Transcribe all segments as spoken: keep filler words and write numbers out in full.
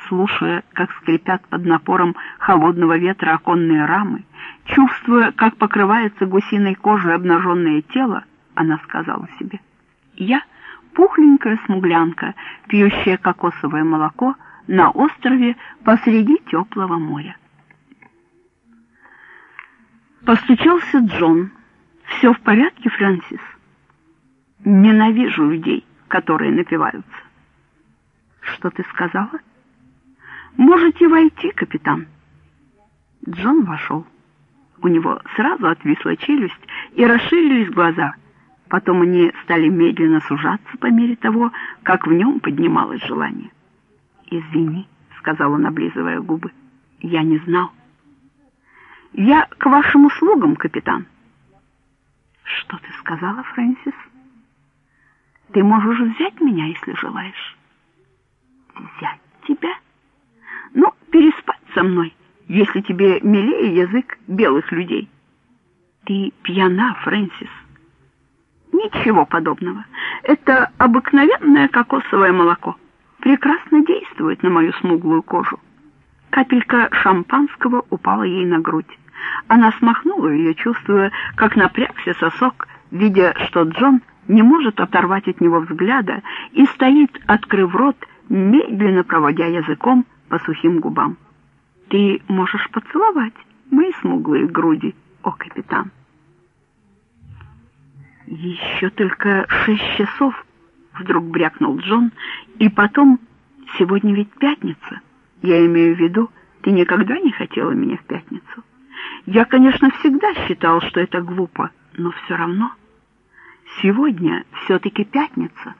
слушая, как скрипят под напором холодного ветра оконные рамы, чувствуя, как покрывается гусиной кожей обнаженное тело, она сказала себе: «Я пухленькая смуглянка, пьющая кокосовое молоко на острове посреди теплого моря». Постучался Джон. «Все в порядке, Фрэнсис?» «Ненавижу людей, которые напиваются». «Что ты сказала?» «Можете войти, капитан». Джон вошел. У него сразу отвисла челюсть и расширились глаза. Потом они стали медленно сужаться по мере того, как в нем поднималось желание. «Извини», — сказал он, облизывая губы, — «я не знал». «Я к вашим услугам, капитан». «Что ты сказала, Фрэнсис?» «Ты можешь взять меня, если желаешь». «Взять тебя? Ну, переспать со мной, если тебе милее язык белых людей». «Ты пьяна, Фрэнсис». «Ничего подобного. Это обыкновенное кокосовое молоко. Прекрасно действует на мою смуглую кожу». Капелька шампанского упала ей на грудь. Она смахнула ее, чувствуя, как напрягся сосок, видя, что Джон не может оторвать от него взгляда и стоит, открыв рот, медленно проводя языком по сухим губам. «Ты можешь поцеловать мои смуглые груди, о капитан». «Еще только шесть часов», — вдруг брякнул Джон, и потом: «Сегодня ведь пятница. Я имею в виду, ты никогда не хотела меня в пятницу. Я, конечно, всегда считал, что это глупо, но все равно. Сегодня все-таки пятница».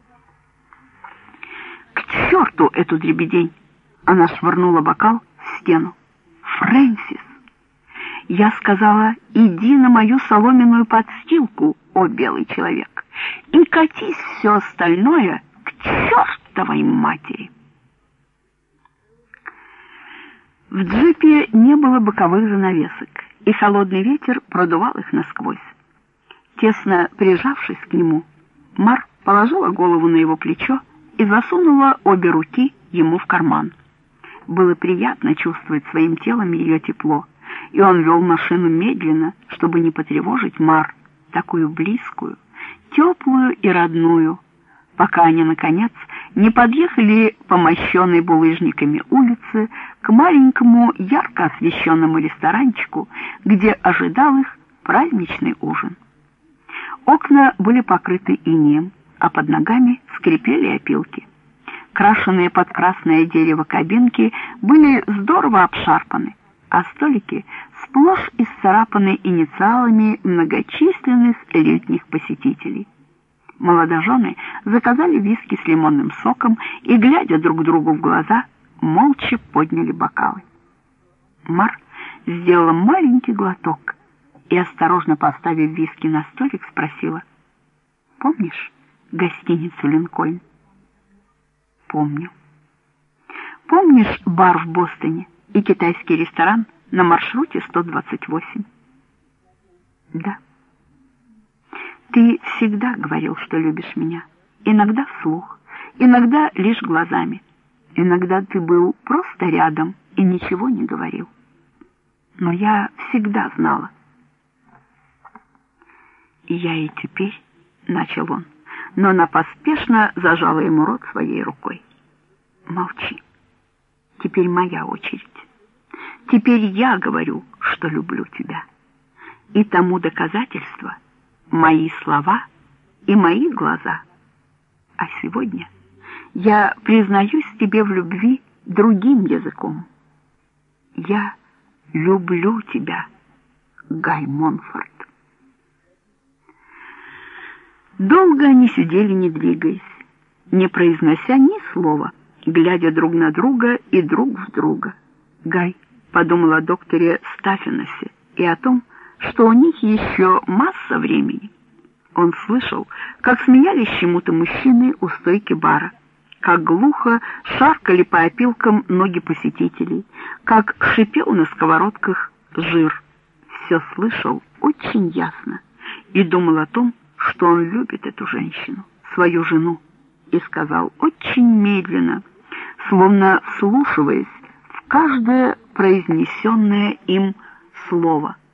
«К черту эту дребедень!» Она швырнула бокал в стену. «Фрэнсис, я сказала, иди на мою соломенную подстилку, о белый человек, и катись все остальное к чертовой матери». В джипе не было боковых занавесок, и холодный ветер продувал их насквозь. Тесно прижавшись к нему, Мар положила голову на его плечо и засунула обе руки ему в карман. Было приятно чувствовать своим телом ее тепло, и он вел машину медленно, чтобы не потревожить Мар, такую близкую, теплую и родную, пока они, наконец, не подъехали по мощенной булыжниками улице к маленькому ярко освещенному ресторанчику, где ожидал их праздничный ужин. Окна были покрыты инеем, а под ногами скрипели опилки. Крашеные под красное дерево кабинки были здорово обшарпаны, а столики сплошь исцарапаны инициалами многочисленных летних посетителей. Молодожены заказали виски с лимонным соком и, глядя друг другу в глаза, молча подняли бокалы. Мар сделала маленький глоток и, осторожно поставив виски на столик, спросила: «Помнишь гостиницу «Линкольн»?» «Помню». «Помнишь бар в Бостоне и китайский ресторан на маршруте сто двадцать восемь?» «Да». «Ты всегда говорил, что любишь меня, иногда вслух, иногда лишь глазами. Иногда ты был просто рядом и ничего не говорил. Но я всегда знала». «Я и теперь», — начал он, но она поспешно зажала ему рот своей рукой. «Молчи. Теперь моя очередь. Теперь я говорю, что люблю тебя. И тому доказательство — мои слова и мои глаза. А сегодня я признаюсь тебе в любви другим языком. Я люблю тебя, Гай Монфорд». Долго они сидели, не двигаясь, не произнося ни слова, глядя друг на друга и друг в друга. Гай подумал о докторе Стаффеносе и о том, что у них еще масса времени. Он слышал, как смеялись чему-то мужчины у стойки бара, как глухо шаркали по опилкам ноги посетителей, как шипел на сковородках жир. Все слышал очень ясно и думал о том, что он любит эту женщину, свою жену, и сказал очень медленно, словно вслушиваясь в каждое произнесенное им слово.